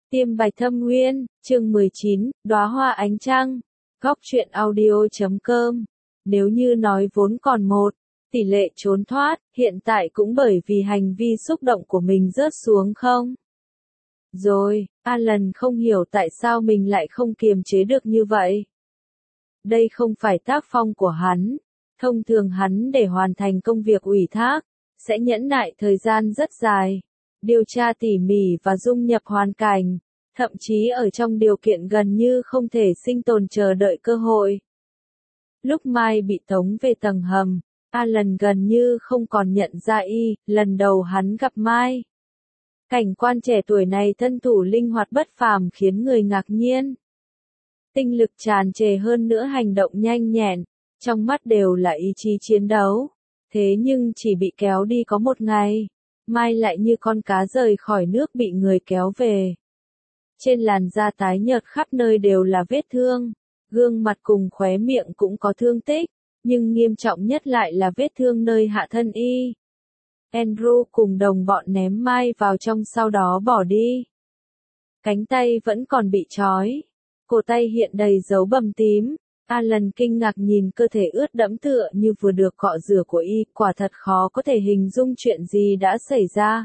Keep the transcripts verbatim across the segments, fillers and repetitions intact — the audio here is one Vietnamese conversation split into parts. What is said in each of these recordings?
Tiêm Bạch Thâm Nguyên, chương mười chín, Đóa hoa ánh trăng. Góc truyện audio chấm com. Nếu như nói vốn còn một tỷ lệ trốn thoát, hiện tại cũng bởi vì hành vi xúc động của mình rớt xuống không. Rồi, Alan không hiểu tại sao mình lại không kiềm chế được như vậy. Đây không phải tác phong của hắn. Thông thường hắn để hoàn thành công việc ủy thác, sẽ nhẫn nại thời gian rất dài, điều tra tỉ mỉ và dung nhập hoàn cảnh, thậm chí ở trong điều kiện gần như không thể sinh tồn chờ đợi cơ hội. Lúc Mai bị tống về tầng hầm, Alan gần như không còn nhận ra y, lần đầu hắn gặp Mai. Cảnh quan trẻ tuổi này thân thủ linh hoạt bất phàm khiến người ngạc nhiên. Tinh lực tràn trề hơn nữa hành động nhanh nhẹn, trong mắt đều là ý chí chiến đấu. Thế nhưng chỉ bị kéo đi có một ngày, Mai lại như con cá rời khỏi nước bị người kéo về. Trên làn da tái nhợt khắp nơi đều là vết thương, gương mặt cùng khóe miệng cũng có thương tích, nhưng nghiêm trọng nhất lại là vết thương nơi hạ thân y. Andrew cùng đồng bọn ném Mai vào trong sau đó bỏ đi. Cánh tay vẫn còn bị trói, cổ tay hiện đầy dấu bầm tím. Alan kinh ngạc nhìn cơ thể ướt đẫm tựa như vừa được cọ rửa của y, quả thật khó có thể hình dung chuyện gì đã xảy ra.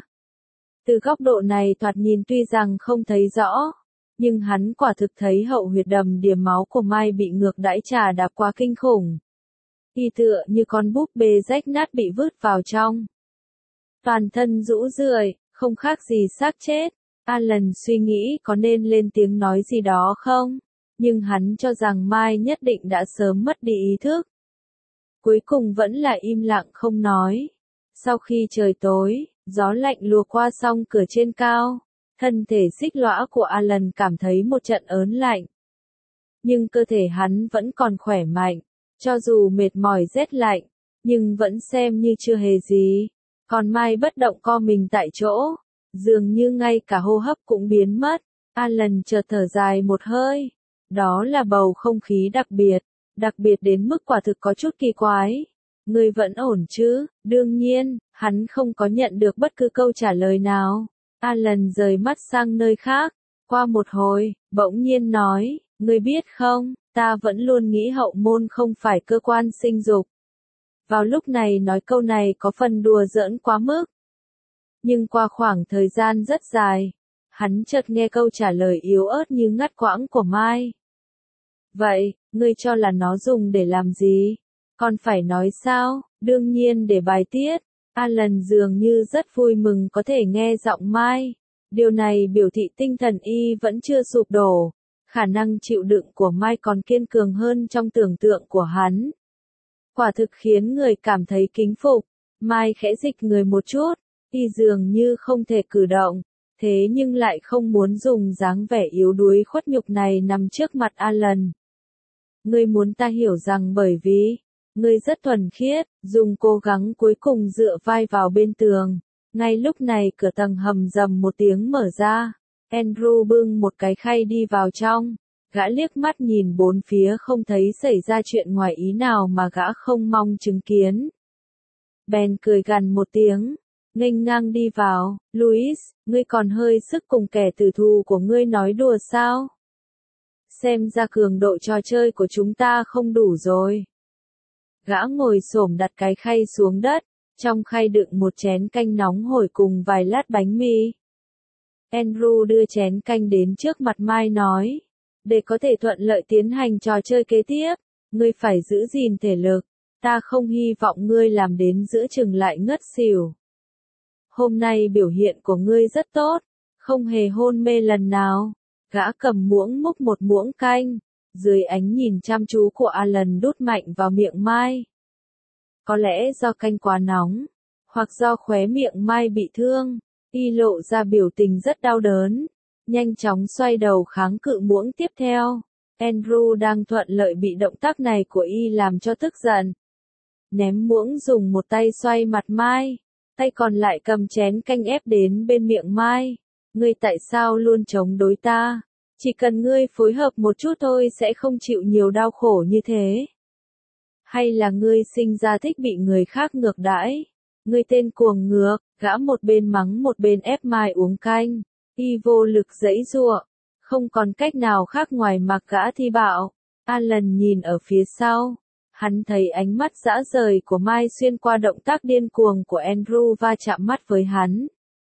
Từ góc độ này thoạt nhìn tuy rằng không thấy rõ, nhưng hắn quả thực thấy hậu huyệt đầm đìa máu của Mai bị ngược đãi trà đạp quá kinh khủng. Y tựa như con búp bê rách nát bị vứt vào trong. Toàn thân rũ rượi, không khác gì xác chết. Alan suy nghĩ có nên lên tiếng nói gì đó không? Nhưng hắn cho rằng Mai nhất định đã sớm mất đi ý thức. Cuối cùng vẫn là im lặng không nói. Sau khi trời tối, gió lạnh lùa qua song cửa trên cao, thân thể xích lõa của Alan cảm thấy một trận ớn lạnh. Nhưng cơ thể hắn vẫn còn khỏe mạnh, cho dù mệt mỏi rét lạnh, nhưng vẫn xem như chưa hề gì. Còn Mai bất động co mình tại chỗ, dường như ngay cả hô hấp cũng biến mất. Alan chợt thở dài một hơi. Đó là bầu không khí đặc biệt, đặc biệt đến mức quả thực có chút kỳ quái. Ngươi vẫn ổn chứ? Đương nhiên, hắn không có nhận được bất cứ câu trả lời nào. Alan rời mắt sang nơi khác, qua một hồi, bỗng nhiên nói, ngươi biết không, ta vẫn luôn nghĩ hậu môn không phải cơ quan sinh dục. Vào lúc này nói câu này có phần đùa giỡn quá mức. Nhưng qua khoảng thời gian rất dài, hắn chợt nghe câu trả lời yếu ớt như ngắt quãng của Mai. Vậy, ngươi cho là nó dùng để làm gì? Còn phải nói sao? Đương nhiên để bài tiết. Alan dường như rất vui mừng có thể nghe giọng Mai. Điều này biểu thị tinh thần y vẫn chưa sụp đổ. Khả năng chịu đựng của Mai còn kiên cường hơn trong tưởng tượng của hắn. Quả thực khiến người cảm thấy kính phục. Mai khẽ dịch người một chút. Y dường như không thể cử động. Thế nhưng lại không muốn dùng dáng vẻ yếu đuối khuất nhục này nằm trước mặt Alan. Ngươi muốn ta hiểu rằng bởi vì, ngươi rất thuần khiết, dùng cố gắng cuối cùng dựa vai vào bên tường. Ngay lúc này cửa tầng hầm rầm một tiếng mở ra. Andrew bưng một cái khay đi vào trong. Gã liếc mắt nhìn bốn phía không thấy xảy ra chuyện ngoài ý nào mà gã không mong chứng kiến. Bèn cười gằn một tiếng. Nghênh ngang đi vào, Louis, ngươi còn hơi sức cùng kẻ tử thù của ngươi nói đùa sao? Xem ra cường độ trò chơi của chúng ta không đủ rồi. Gã ngồi xổm đặt cái khay xuống đất, trong khay đựng một chén canh nóng hổi cùng vài lát bánh mì. Andrew đưa chén canh đến trước mặt Mai nói, để có thể thuận lợi tiến hành trò chơi kế tiếp, ngươi phải giữ gìn thể lực, ta không hy vọng ngươi làm đến giữa chừng lại ngất xỉu. Hôm nay biểu hiện của ngươi rất tốt, không hề hôn mê lần nào. Gã cầm muỗng múc một muỗng canh, dưới ánh nhìn chăm chú của Alan đút mạnh vào miệng Mai. Có lẽ do canh quá nóng, hoặc do khóe miệng Mai bị thương, y lộ ra biểu tình rất đau đớn, nhanh chóng xoay đầu kháng cự muỗng tiếp theo. Andrew đang thuận lợi bị động tác này của y làm cho tức giận. Ném muỗng dùng một tay xoay mặt Mai, tay còn lại cầm chén canh ép đến bên miệng Mai. Ngươi tại sao luôn chống đối ta? Chỉ cần ngươi phối hợp một chút thôi sẽ không chịu nhiều đau khổ như thế. Hay là ngươi sinh ra thích bị người khác ngược đãi? Ngươi tên cuồng ngược, gã một bên mắng một bên ép Mai uống canh. Y vô lực giãy giụa, không còn cách nào khác ngoài mặc gã thi bạo. Alan nhìn ở phía sau, hắn thấy ánh mắt dã rời của Mai xuyên qua động tác điên cuồng của Andrew va chạm mắt với hắn.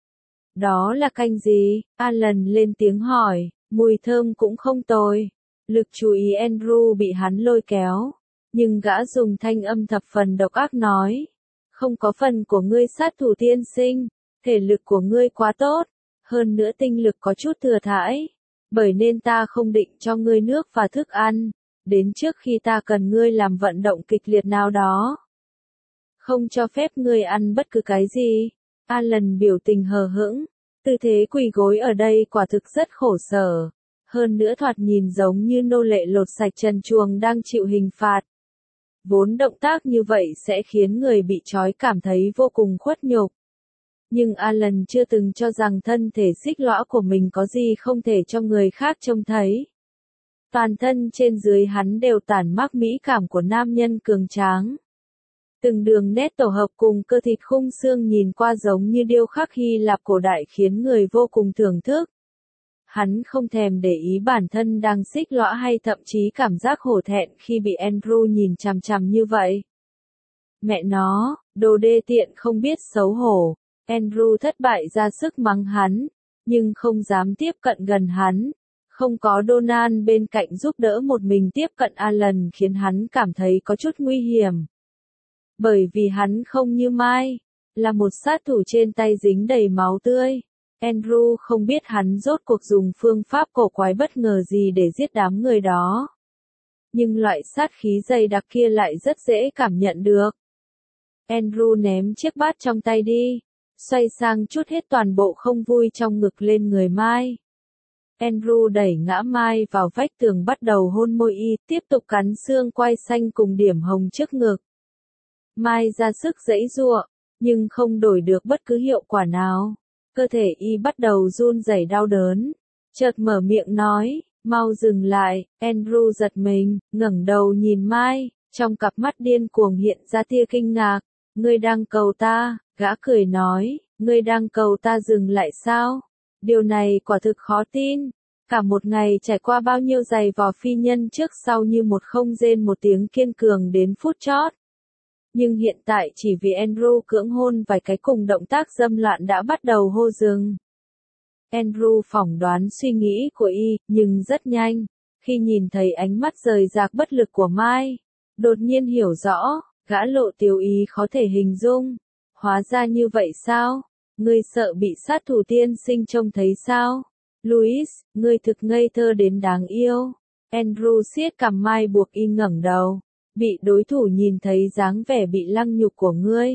Đó là canh gì? Alan lên tiếng hỏi, mùi thơm cũng không tồi. Lực chú ý Andrew bị hắn lôi kéo, nhưng gã dùng thanh âm thập phần độc ác nói, không có phần của ngươi sát thủ tiên sinh, thể lực của ngươi quá tốt, hơn nữa tinh lực có chút thừa thãi, bởi nên ta không định cho ngươi nước và thức ăn, đến trước khi ta cần ngươi làm vận động kịch liệt nào đó. Không cho phép ngươi ăn bất cứ cái gì. Alan biểu tình hờ hững, tư thế quỳ gối ở đây quả thực rất khổ sở, hơn nữa thoạt nhìn giống như nô lệ lột sạch trần truồng đang chịu hình phạt. Vốn động tác như vậy sẽ khiến người bị trói cảm thấy vô cùng khuất nhục. Nhưng Alan chưa từng cho rằng thân thể xích lõa của mình có gì không thể cho người khác trông thấy. Toàn thân trên dưới hắn đều tản mát mỹ cảm của nam nhân cường tráng. Từng đường nét tổ hợp cùng cơ thịt khung xương nhìn qua giống như điêu khắc Hy Lạp cổ đại khiến người vô cùng thưởng thức. Hắn không thèm để ý bản thân đang xích lõa hay thậm chí cảm giác hổ thẹn khi bị Andrew nhìn chằm chằm như vậy. Mẹ nó, đồ đê tiện không biết xấu hổ. Andrew thất bại ra sức mắng hắn, nhưng không dám tiếp cận gần hắn. Không có Donald bên cạnh giúp đỡ, một mình tiếp cận Alan khiến hắn cảm thấy có chút nguy hiểm. Bởi vì hắn không như Mai, là một sát thủ trên tay dính đầy máu tươi. Andrew không biết hắn rốt cuộc dùng phương pháp cổ quái bất ngờ gì để giết đám người đó. Nhưng loại sát khí dày đặc kia lại rất dễ cảm nhận được. Andrew ném chiếc bát trong tay đi, xoay sang trút hết toàn bộ không vui trong ngực lên người Mai. Andrew đẩy ngã Mai vào vách tường bắt đầu hôn môi y, tiếp tục cắn xương quai xanh cùng điểm hồng trước ngực. Mai ra sức giãy giụa, nhưng không đổi được bất cứ hiệu quả nào. Cơ thể y bắt đầu run rẩy đau đớn. Chợt mở miệng nói, mau dừng lại. Andrew giật mình, ngẩng đầu nhìn Mai, trong cặp mắt điên cuồng hiện ra tia kinh ngạc. Ngươi đang cầu ta? Gã cười nói, ngươi đang cầu ta dừng lại sao? Điều này quả thực khó tin. Cả một ngày trải qua bao nhiêu giày vò phi nhân trước sau như một không rên một tiếng kiên cường đến phút chót. Nhưng hiện tại chỉ vì Andrew cưỡng hôn vài cái cùng động tác dâm loạn đã bắt đầu hô dừng. Andrew phỏng đoán suy nghĩ của y, nhưng rất nhanh, khi nhìn thấy ánh mắt rời rạc bất lực của Mai, đột nhiên hiểu rõ, gã lộ tiếu ý khó thể hình dung. Hóa ra như vậy sao? Ngươi sợ bị sát thủ tiên sinh trông thấy sao? Louis, ngươi thực ngây thơ đến đáng yêu. Andrew siết cằm Mai buộc y ngẩng đầu. Bị đối thủ nhìn thấy dáng vẻ bị lăng nhục của ngươi.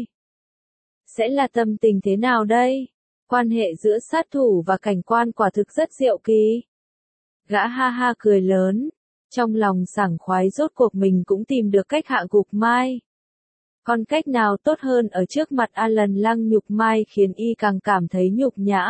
Sẽ là tâm tình thế nào đây? Quan hệ giữa sát thủ và cảnh quan quả thực rất diệu kỳ. Gã ha ha cười lớn. Trong lòng sảng khoái rốt cuộc mình cũng tìm được cách hạ gục Mai. Còn cách nào tốt hơn ở trước mặt Alan lăng nhục Mai khiến y càng cảm thấy nhục nhã.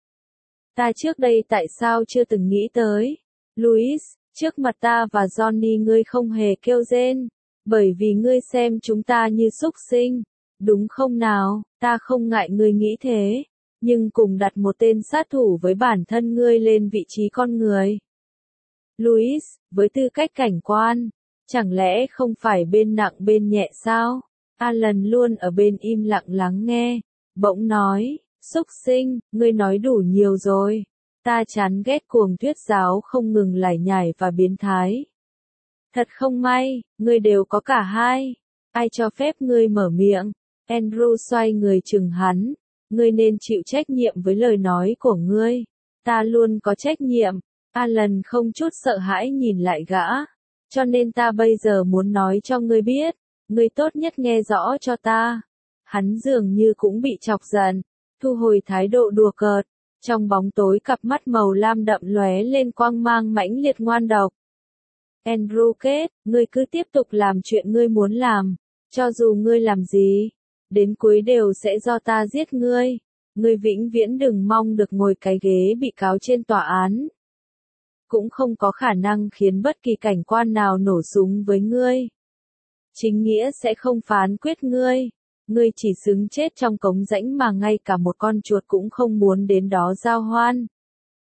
Ta trước đây tại sao chưa từng nghĩ tới? Louis, trước mặt ta và Johnny ngươi không hề kêu rên. Bởi vì ngươi xem chúng ta như súc sinh. Đúng không nào? Ta không ngại ngươi nghĩ thế. Nhưng cùng đặt một tên sát thủ với bản thân ngươi lên vị trí con người. Louis, với tư cách cảnh quan, chẳng lẽ không phải bên nặng bên nhẹ sao? Alan luôn ở bên im lặng lắng nghe, bỗng nói, súc sinh, ngươi nói đủ nhiều rồi. Ta chán ghét cuồng thuyết giáo không ngừng lải nhải và biến thái. Thật không may, ngươi đều có cả hai. Ai cho phép ngươi mở miệng? Andrew xoay người chừng hắn. Ngươi nên chịu trách nhiệm với lời nói của ngươi. Ta luôn có trách nhiệm. Alan không chút sợ hãi nhìn lại gã. Cho nên ta bây giờ muốn nói cho ngươi biết. Ngươi tốt nhất nghe rõ cho ta. Hắn dường như cũng bị chọc giận. Thu hồi thái độ đùa cợt. Trong bóng tối cặp mắt màu lam đậm lóe lên quang mang mãnh liệt ngoan độc. Andrew kết, ngươi cứ tiếp tục làm chuyện ngươi muốn làm. Cho dù ngươi làm gì, đến cuối đều sẽ do ta giết ngươi. Ngươi vĩnh viễn đừng mong được ngồi cái ghế bị cáo trên tòa án. Cũng không có khả năng khiến bất kỳ cảnh quan nào nổ súng với ngươi. Chính nghĩa sẽ không phán quyết ngươi. Ngươi chỉ xứng chết trong cống rãnh mà ngay cả một con chuột cũng không muốn đến đó giao hoan.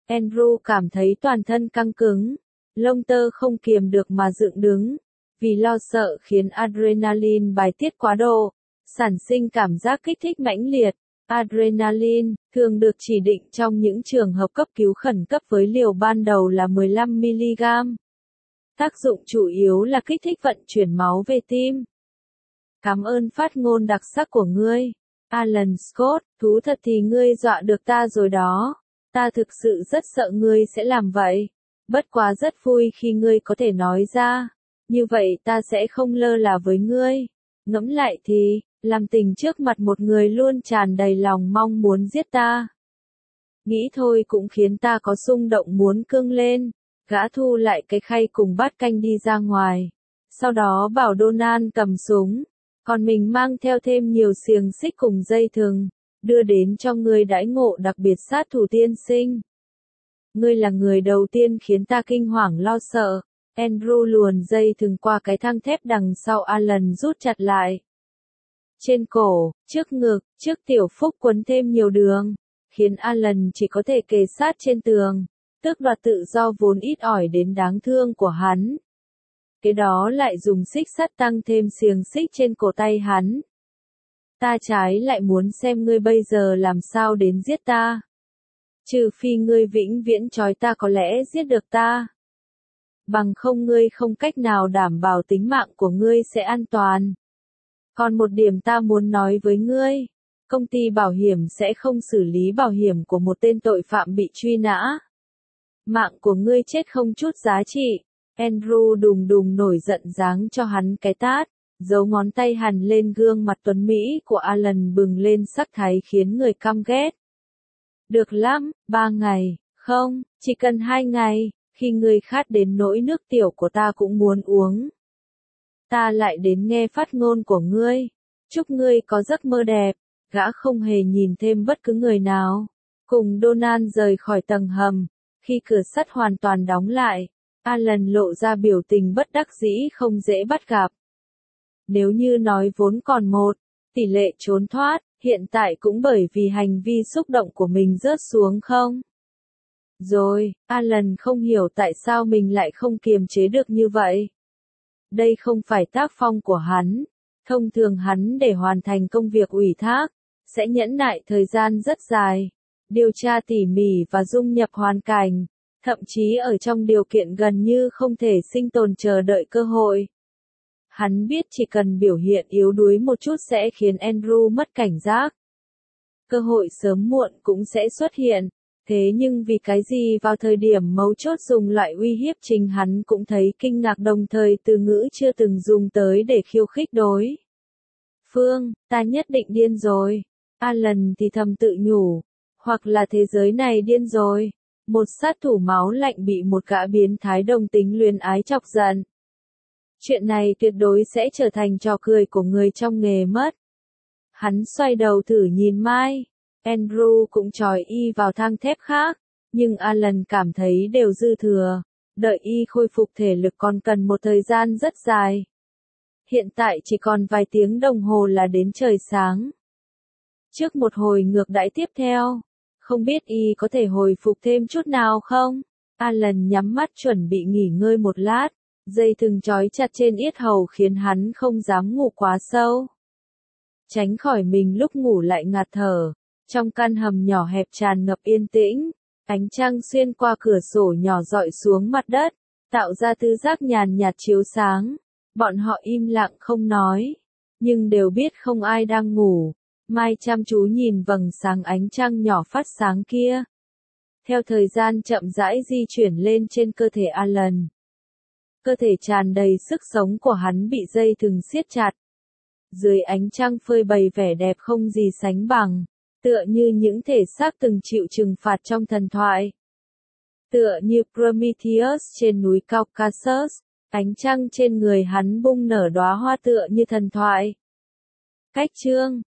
Andrew cảm thấy toàn thân căng cứng, lông tơ không kiềm được mà dựng đứng, vì lo sợ khiến adrenaline bài tiết quá độ, sản sinh cảm giác kích thích mãnh liệt. Adrenaline thường được chỉ định trong những trường hợp cấp cứu khẩn cấp với liều ban đầu là mười lăm mi-li-gam. Tác dụng chủ yếu là kích thích vận chuyển máu về tim. Cảm ơn phát ngôn đặc sắc của ngươi, Alan Scott, thú thật thì ngươi dọa được ta rồi đó. Ta thực sự rất sợ ngươi sẽ làm vậy. Bất quá rất vui khi ngươi có thể nói ra. Như vậy ta sẽ không lơ là với ngươi. Ngẫm lại thì, làm tình trước mặt một người luôn tràn đầy lòng mong muốn giết ta. Nghĩ thôi cũng khiến ta có xung động muốn cương lên. Gã thu lại cái khay cùng bát canh đi ra ngoài. Sau đó bảo Donald cầm súng. Còn mình mang theo thêm nhiều xiềng xích cùng dây thừng. Đưa đến cho ngươi đãi ngộ đặc biệt sát thủ tiên sinh. Ngươi là người đầu tiên khiến ta kinh hoàng lo sợ. Andrew luồn dây thừng qua cái thang thép đằng sau Alan rút chặt lại. Trên cổ, trước ngực, trước tiểu phúc quấn thêm nhiều đường, khiến Alan chỉ có thể kề sát trên tường, tước đoạt tự do vốn ít ỏi đến đáng thương của hắn. Cái đó lại dùng xích sắt tăng thêm xiềng xích trên cổ tay hắn. Ta trái lại muốn xem ngươi bây giờ làm sao đến giết ta. Trừ phi ngươi vĩnh viễn trói ta có lẽ giết được ta. Bằng không ngươi không cách nào đảm bảo tính mạng của ngươi sẽ an toàn. Còn một điểm ta muốn nói với ngươi, công ty bảo hiểm sẽ không xử lý bảo hiểm của một tên tội phạm bị truy nã. Mạng của ngươi chết không chút giá trị. Andrew đùng đùng nổi giận giáng cho hắn cái tát, giấu ngón tay hằn lên gương mặt tuấn Mỹ của Alan bừng lên sắc thái khiến người căm ghét. Được lắm, ba ngày, không, chỉ cần hai ngày, khi ngươi khát đến nỗi nước tiểu của ta cũng muốn uống. Ta lại đến nghe phát ngôn của ngươi. Chúc ngươi có giấc mơ đẹp. Gã không hề nhìn thêm bất cứ người nào. Cùng Donald rời khỏi tầng hầm. Khi cửa sắt hoàn toàn đóng lại, Alan lộ ra biểu tình bất đắc dĩ không dễ bắt gặp. Nếu như nói vốn còn một, tỷ lệ trốn thoát, hiện tại cũng bởi vì hành vi xúc động của mình rớt xuống không? Rồi, Alan không hiểu tại sao mình lại không kiềm chế được như vậy. Đây không phải tác phong của hắn. Thông thường hắn để hoàn thành công việc ủy thác, sẽ nhẫn nại thời gian rất dài, điều tra tỉ mỉ và dung nhập hoàn cảnh, thậm chí ở trong điều kiện gần như không thể sinh tồn chờ đợi cơ hội. Hắn biết chỉ cần biểu hiện yếu đuối một chút sẽ khiến Andrew mất cảnh giác. Cơ hội sớm muộn cũng sẽ xuất hiện. Thế nhưng vì cái gì vào thời điểm mấu chốt dùng loại uy hiếp chính hắn cũng thấy kinh ngạc đồng thời từ ngữ chưa từng dùng tới để khiêu khích đối phương, ta nhất định điên rồi. Alan thì thầm tự nhủ, hoặc là thế giới này điên rồi. Một sát thủ máu lạnh bị một gã biến thái đồng tính luyến ái chọc giận. Chuyện này tuyệt đối sẽ trở thành trò cười của người trong nghề mất. Hắn xoay đầu thử nhìn Mai. Andrew cũng chòi y vào thang thép khác, nhưng Alan cảm thấy đều dư thừa, đợi y khôi phục thể lực còn cần một thời gian rất dài. Hiện tại chỉ còn vài tiếng đồng hồ là đến trời sáng. Trước một hồi ngược đãi tiếp theo, không biết y có thể hồi phục thêm chút nào không? Alan nhắm mắt chuẩn bị nghỉ ngơi một lát, dây thừng trói chặt trên yết hầu khiến hắn không dám ngủ quá sâu. Tránh khỏi mình lúc ngủ lại ngạt thở. Trong căn hầm nhỏ hẹp tràn ngập yên tĩnh, ánh trăng xuyên qua cửa sổ nhỏ dọi xuống mặt đất, tạo ra tư giác nhàn nhạt chiếu sáng. Bọn họ im lặng không nói, nhưng đều biết không ai đang ngủ. Mai chăm chú nhìn vầng sáng ánh trăng nhỏ phát sáng kia. Theo thời gian chậm rãi di chuyển lên trên cơ thể Alan. Cơ thể tràn đầy sức sống của hắn bị dây thừng siết chặt. Dưới ánh trăng phơi bày vẻ đẹp không gì sánh bằng. Tựa như những thể xác từng chịu trừng phạt trong thần thoại. Tựa như Prometheus trên núi Caucasus, ánh trăng trên người hắn bung nở đóa hoa tựa như thần thoại. Cách chương